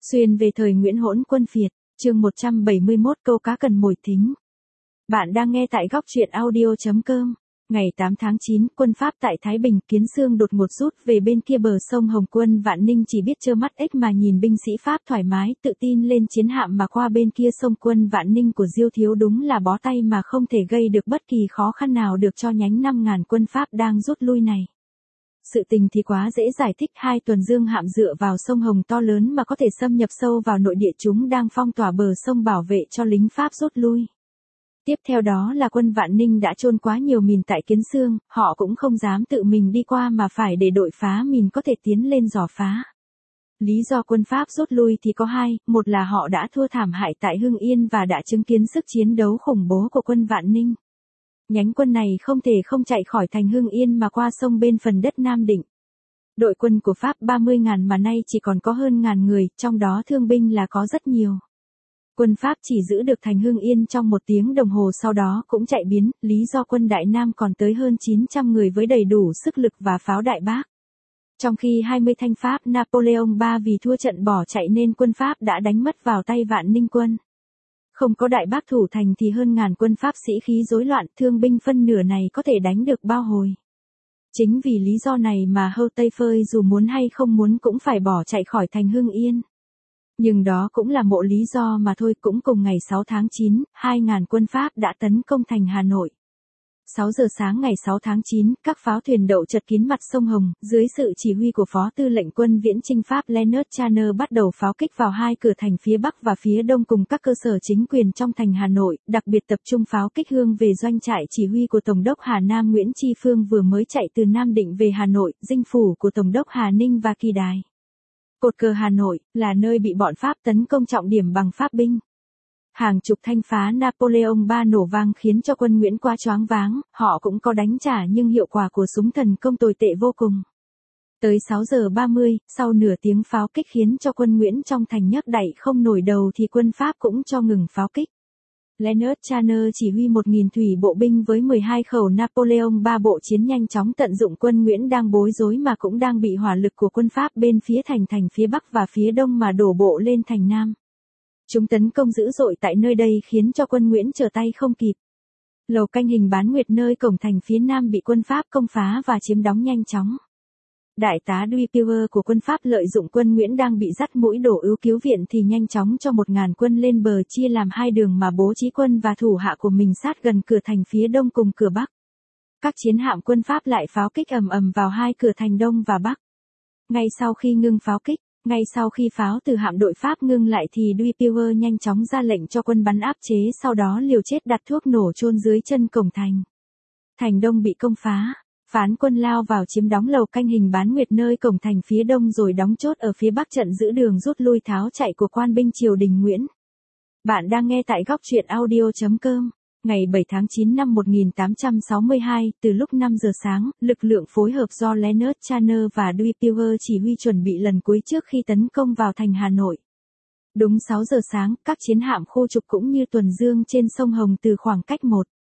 Xuyên về thời Nguyễn Hỗn Quân Phiệt, chương 171 câu cá cần mồi thính. Bạn đang nghe tại góc truyện audio.com. Ngày 8 tháng 9, quân Pháp tại Thái Bình, Kiến Xương đột ngột rút về bên kia bờ sông Hồng. Quân Vạn Ninh chỉ biết trơ mắt ếch mà nhìn binh sĩ Pháp thoải mái, tự tin lên chiến hạm mà qua bên kia sông. Quân Vạn Ninh của Diêu Thiếu đúng là bó tay mà không thể gây được bất kỳ khó khăn nào được cho nhánh 5.000 quân Pháp đang rút lui này. Sự tình thì quá dễ giải thích, 2 tuần dương hạm dựa vào sông Hồng to lớn mà có thể xâm nhập sâu vào nội địa, chúng đang phong tỏa bờ sông bảo vệ cho lính Pháp rút lui. Tiếp theo đó là quân Vạn Ninh đã chôn quá nhiều mìn tại Kiến Xương, họ cũng không dám tự mình đi qua mà phải để đội phá mìn có thể tiến lên dò phá. Lý do quân Pháp rút lui thì có 2, một là họ đã thua thảm hại tại Hưng Yên và đã chứng kiến sức chiến đấu khủng bố của quân Vạn Ninh. Nhánh quân này không thể không chạy khỏi thành Hưng Yên mà qua sông bên phần đất Nam Định. Đội quân của Pháp 30.000 mà nay chỉ còn có hơn 1.000 người, trong đó thương binh là có rất nhiều. Quân Pháp chỉ giữ được thành Hưng Yên trong 1 tiếng đồng hồ, sau đó cũng chạy biến, lý do quân Đại Nam còn tới hơn 900 người với đầy đủ sức lực và pháo đại bác. Trong khi 20 thanh Pháp Napoleon III vì thua trận bỏ chạy nên quân Pháp đã đánh mất vào tay Vạn Ninh quân. Không có đại bác thủ thành thì hơn 1.000 quân Pháp sĩ khí rối loạn, thương binh phân nửa này có thể đánh được bao hồi. Chính vì lý do này mà Hâu Tây Phơi dù muốn hay không muốn cũng phải bỏ chạy khỏi thành Hưng Yên. Nhưng đó cũng là một lý do mà thôi. Cũng cùng ngày 6 tháng 9, 2.000 quân Pháp đã tấn công thành Hà Nội. 6 giờ sáng ngày 6 tháng 9, các pháo thuyền đậu chật kín mặt sông Hồng, dưới sự chỉ huy của Phó Tư lệnh quân viễn chinh Pháp Leonard Channer bắt đầu pháo kích vào 2 cửa thành phía Bắc và phía Đông cùng các cơ sở chính quyền trong thành Hà Nội, đặc biệt tập trung pháo kích hướng về doanh trại chỉ huy của Tổng đốc Hà Nam Nguyễn Tri Phương vừa mới chạy từ Nam Định về Hà Nội, dinh phủ của Tổng đốc Hà Ninh và Kỳ Đài. Cột cờ Hà Nội là nơi bị bọn Pháp tấn công trọng điểm bằng Pháp binh. Hàng chục thanh phá Napoleon III nổ vang khiến cho quân Nguyễn quá choáng váng, họ cũng có đánh trả nhưng hiệu quả của súng thần công tồi tệ vô cùng. Tới 6 giờ 30, sau nửa tiếng pháo kích khiến cho quân Nguyễn trong thành nhấc đẩy không nổi đầu thì quân Pháp cũng cho ngừng pháo kích. Leonard Channer chỉ huy 1.000 thủy bộ binh với 12 khẩu Napoleon III bộ chiến nhanh chóng tận dụng quân Nguyễn đang bối rối mà cũng đang bị hỏa lực của quân Pháp bên phía thành phía Bắc và phía Đông mà đổ bộ lên thành Nam. Chúng tấn công dữ dội tại nơi đây khiến cho quân Nguyễn trở tay không kịp. Lầu canh hình bán nguyệt nơi cổng thành phía Nam bị quân Pháp công phá và chiếm đóng nhanh chóng. Đại tá Dupuy của quân Pháp lợi dụng quân Nguyễn đang bị dắt mũi đổ ưu cứu viện thì nhanh chóng cho 1.000 quân lên bờ chia làm 2 đường mà bố trí quân và thủ hạ của mình sát gần cửa thành phía Đông cùng cửa Bắc. Các chiến hạm quân Pháp lại pháo kích ầm ầm vào 2 cửa thành Đông và Bắc. Ngay sau khi ngưng pháo kích, ngay sau khi pháo từ hạm đội Pháp ngưng lại thì Dupuy nhanh chóng ra lệnh cho quân bắn áp chế, sau đó liều chết đặt thuốc nổ chôn dưới chân cổng thành. Thành Đông bị công phá. Phán quân lao vào chiếm đóng lầu canh hình bán nguyệt nơi cổng thành phía Đông rồi đóng chốt ở phía Bắc trận giữ đường rút lui tháo chạy của quan binh triều đình Nguyễn. Bạn đang nghe tại góc truyện audio.com. Ngày 7 tháng 9 năm 1862, từ lúc 5 giờ sáng, lực lượng phối hợp do Leonard Channer và Dupuy chỉ huy chuẩn bị lần cuối trước khi tấn công vào thành Hà Nội. Đúng 6 giờ sáng, các chiến hạm khu trục cũng như tuần dương trên sông Hồng từ khoảng cách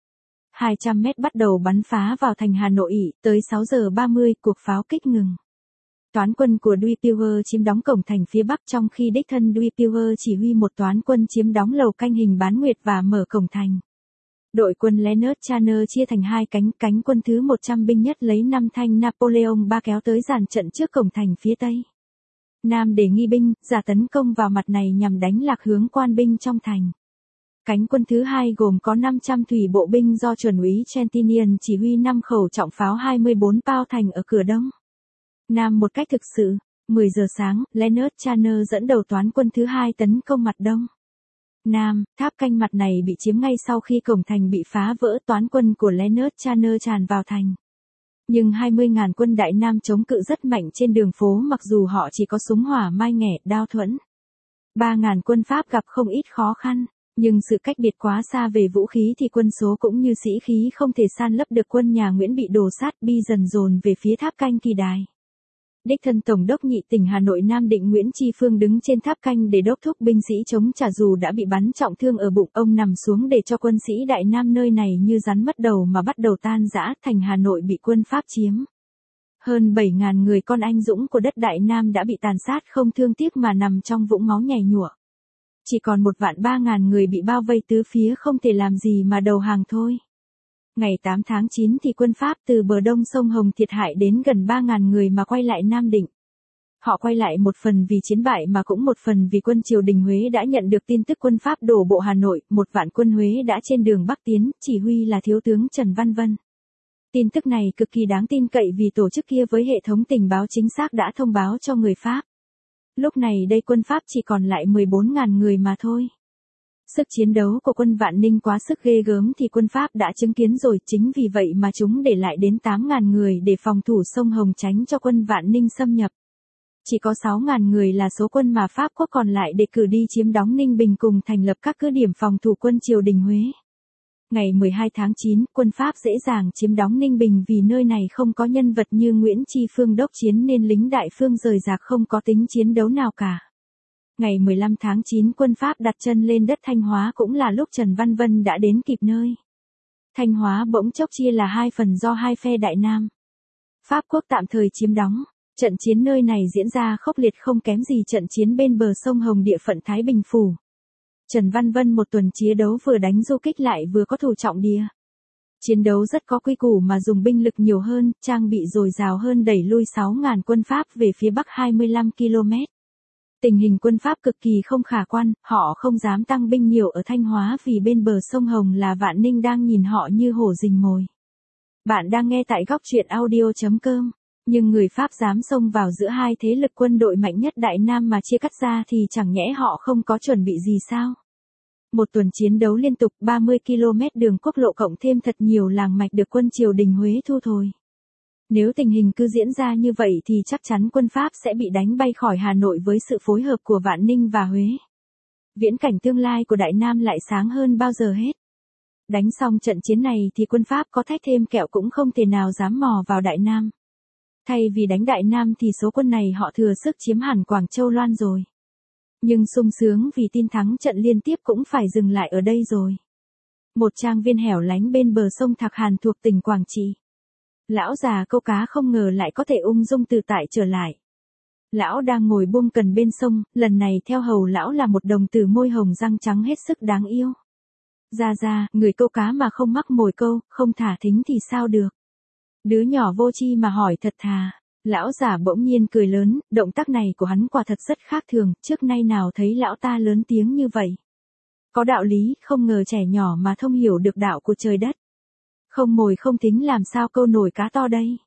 200 mét bắt đầu bắn phá vào thành Hà Nội. Tới 6 giờ 30, cuộc pháo kích ngừng. Toán quân của Dupuy chiếm đóng cổng thành phía Bắc trong khi đích thân Dupuy chỉ huy một toán quân chiếm đóng lầu canh hình bán nguyệt và mở cổng thành. Đội quân Leonard Channer chia thành 2 cánh quân thứ 100 binh nhất lấy 5 thanh Napoleon III kéo tới dàn trận trước cổng thành phía Tây Nam để nghi binh, giả tấn công vào mặt này nhằm đánh lạc hướng quan binh trong thành. Cánh quân thứ 2 gồm có 500 thủy bộ binh do chuẩn úy Chentinian chỉ huy 5 khẩu trọng pháo 24 bao thành ở cửa Đông Nam một cách thực sự. 10 giờ sáng, Leonard Channer dẫn đầu toán quân thứ 2 tấn công mặt Đông Nam. Tháp canh mặt này bị chiếm ngay sau khi cổng thành bị phá vỡ, toán quân của Leonard Channer tràn vào thành. Nhưng 20.000 quân Đại Nam chống cự rất mạnh trên đường phố mặc dù họ chỉ có súng hỏa mai nghẻ, đao thuẫn. 3.000 quân Pháp gặp không ít khó khăn. Nhưng sự cách biệt quá xa về vũ khí thì quân số cũng như sĩ khí không thể san lấp được quân nhà Nguyễn bị đổ sát bi dần dồn về phía tháp canh Kỳ Đài. Đích thân Tổng đốc Nhị tỉnh Hà Nội Nam Định Nguyễn Tri Phương đứng trên tháp canh để đốc thúc binh sĩ chống trả dù đã bị bắn trọng thương ở bụng. Ông nằm xuống để cho quân sĩ Đại Nam nơi này như rắn mất đầu mà bắt đầu tan rã, thành Hà Nội bị quân Pháp chiếm. Hơn 7.000 người con anh dũng của đất Đại Nam đã bị tàn sát không thương tiếc mà nằm trong vũng máu nhầy nhụa. Chỉ còn 1.300.000 người bị bao vây tứ phía không thể làm gì mà đầu hàng thôi. Ngày 8 tháng 9 thì quân Pháp từ bờ đông sông Hồng thiệt hại đến gần 3.000 người mà quay lại Nam Định. Họ quay lại một phần vì chiến bại mà cũng một phần vì quân triều đình Huế đã nhận được tin tức quân Pháp đổ bộ Hà Nội, 1.000.000 quân Huế đã trên đường Bắc tiến, chỉ huy là thiếu tướng Trần Văn Vân. Tin tức này cực kỳ đáng tin cậy vì tổ chức kia với hệ thống tình báo chính xác đã thông báo cho người Pháp. Lúc này đây quân Pháp chỉ còn lại 14.000 người mà thôi. Sức chiến đấu của quân Vạn Ninh quá sức ghê gớm thì quân Pháp đã chứng kiến rồi, chính vì vậy mà chúng để lại đến 8.000 người để phòng thủ sông Hồng tránh cho quân Vạn Ninh xâm nhập. Chỉ có 6.000 người là số quân mà Pháp quốc còn lại để cử đi chiếm đóng Ninh Bình cùng thành lập các cứ điểm phòng thủ quân triều đình Huế. Ngày 12 tháng 9, quân Pháp dễ dàng chiếm đóng Ninh Bình vì nơi này không có nhân vật như Nguyễn Tri Phương đốc chiến nên lính đại phương rời rạc không có tính chiến đấu nào cả. Ngày 15 tháng 9 quân Pháp đặt chân lên đất Thanh Hóa cũng là lúc Trần Văn Vân đã đến kịp nơi. Thanh Hóa bỗng chốc chia là hai phần do hai phe Đại Nam. Pháp quốc tạm thời chiếm đóng. Trận chiến nơi này diễn ra khốc liệt không kém gì trận chiến bên bờ sông Hồng địa phận Thái Bình Phủ. Trần Văn Vân một tuần chiến đấu vừa đánh du kích lại vừa có thủ trọng địa. Chiến đấu rất có quy củ mà dùng binh lực nhiều hơn, trang bị dồi dào hơn đẩy lui 6.000 quân Pháp về phía bắc 25 km. Tình hình quân Pháp cực kỳ không khả quan, họ không dám tăng binh nhiều ở Thanh Hóa vì bên bờ sông Hồng là Vạn Ninh đang nhìn họ như hổ rình mồi. Bạn đang nghe tại góc truyện audio.com. Nhưng người Pháp dám xông vào giữa hai thế lực quân đội mạnh nhất Đại Nam mà chia cắt ra thì chẳng nhẽ họ không có chuẩn bị gì sao? Một tuần chiến đấu liên tục 30 km đường quốc lộ cộng thêm thật nhiều làng mạch được quân triều đình Huế thu hồi. Nếu tình hình cứ diễn ra như vậy thì chắc chắn quân Pháp sẽ bị đánh bay khỏi Hà Nội với sự phối hợp của Vạn Ninh và Huế. Viễn cảnh tương lai của Đại Nam lại sáng hơn bao giờ hết. Đánh xong trận chiến này thì quân Pháp có thách thêm kẹo cũng không thể nào dám mò vào Đại Nam. Thay vì đánh Đại Nam thì số quân này họ thừa sức chiếm hẳn Quảng Châu Loan rồi. Nhưng sung sướng vì tin thắng trận liên tiếp cũng phải dừng lại ở đây rồi. Một trang viên hẻo lánh bên bờ sông Thạc Hàn thuộc tỉnh Quảng Trị. Lão già câu cá không ngờ lại có thể ung dung tự tại trở lại. Lão đang ngồi buông cần bên sông, lần này theo hầu lão là một đồng tử môi hồng răng trắng hết sức đáng yêu. Ra, người câu cá mà không mắc mồi câu, không thả thính thì sao được. Đứa nhỏ vô tri mà hỏi thật thà. Lão già bỗng nhiên cười lớn, động tác này của hắn quả thật rất khác thường, trước nay nào thấy lão ta lớn tiếng như vậy. Có đạo lý, không ngờ trẻ nhỏ mà thông hiểu được đạo của trời đất. Không mồi không thính làm sao câu nổi cá to đây.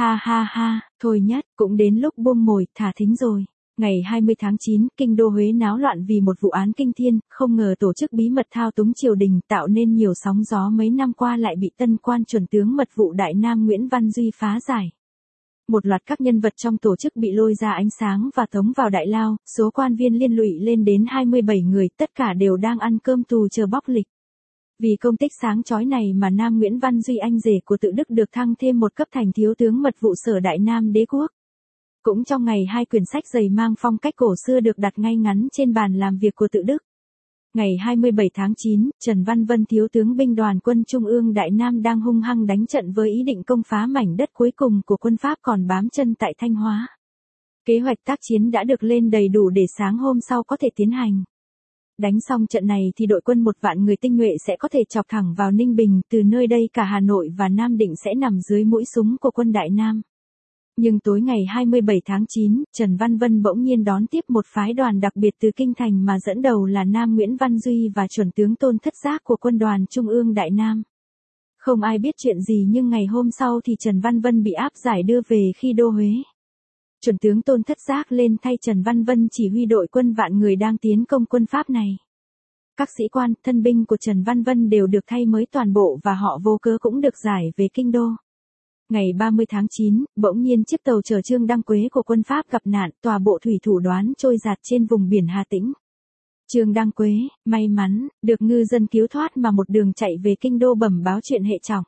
Ha, thôi nhất, cũng đến lúc buông mồi, thả thính rồi. Ngày 20 tháng 9, kinh đô Huế náo loạn vì một vụ án kinh thiên, không ngờ tổ chức bí mật thao túng triều đình tạo nên nhiều sóng gió mấy năm qua lại bị tân quan chuẩn tướng mật vụ Đại Nam Nguyễn Văn Duy phá giải. Một loạt các nhân vật trong tổ chức bị lôi ra ánh sáng và tống vào đại lao, số quan viên liên lụy lên đến 27 người, tất cả đều đang ăn cơm tù chờ bóc lịch. Vì công tích sáng chói này mà Nam Nguyễn Văn Duy anh rể của Tự Đức được thăng thêm một cấp thành thiếu tướng mật vụ Sở Đại Nam Đế quốc. Cũng trong ngày hai quyển sách dày mang phong cách cổ xưa được đặt ngay ngắn trên bàn làm việc của Tự Đức. Ngày 27 tháng 9, Trần Văn Vân thiếu tướng binh đoàn quân Trung ương Đại Nam đang hung hăng đánh trận với ý định công phá mảnh đất cuối cùng của quân Pháp còn bám chân tại Thanh Hóa. Kế hoạch tác chiến đã được lên đầy đủ để sáng hôm sau có thể tiến hành. Đánh xong trận này thì đội quân 1.000 người tinh nhuệ sẽ có thể chọc thẳng vào Ninh Bình, từ nơi đây cả Hà Nội và Nam Định sẽ nằm dưới mũi súng của quân Đại Nam. Nhưng tối ngày 27 tháng 9, Trần Văn Vân bỗng nhiên đón tiếp một phái đoàn đặc biệt từ Kinh Thành mà dẫn đầu là Nam Nguyễn Văn Duy và chuẩn tướng Tôn Thất Giác của quân đoàn Trung ương Đại Nam. Không ai biết chuyện gì nhưng ngày hôm sau thì Trần Văn Vân bị áp giải đưa về khi đô Huế. Chuẩn tướng Tôn Thất Giác lên thay Trần Văn Vân chỉ huy đội quân vạn người đang tiến công quân Pháp này. Các sĩ quan, thân binh của Trần Văn Vân đều được thay mới toàn bộ và họ vô cớ cũng được giải về kinh đô. Ngày 30 tháng 9, bỗng nhiên chiếc tàu chở Trương Đăng Quế của quân Pháp gặp nạn, tòa bộ thủy thủ đoán trôi giạt trên vùng biển Hà Tĩnh. Trương Đăng Quế, may mắn, được ngư dân cứu thoát mà một đường chạy về kinh đô bẩm báo chuyện hệ trọng.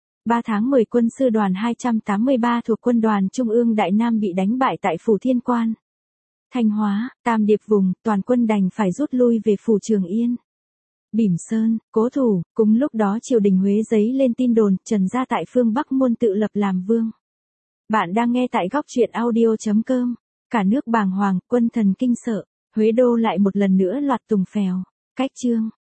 3 tháng 10 quân sư đoàn 283 thuộc quân đoàn Trung ương Đại Nam bị đánh bại tại Phủ Thiên Quan. Thanh Hóa, Tam Điệp vùng, toàn quân đành phải rút lui về Phủ Trường Yên. Bỉm Sơn, cố thủ, cùng lúc đó triều đình Huế giấy lên tin đồn Trần gia tại phương Bắc Muôn tự lập làm vương. Bạn đang nghe tại góc truyện audio.com. Cả nước bàng hoàng, quân thần kinh sợ, Huế đô lại một lần nữa loạt tùng phèo. Cách chương.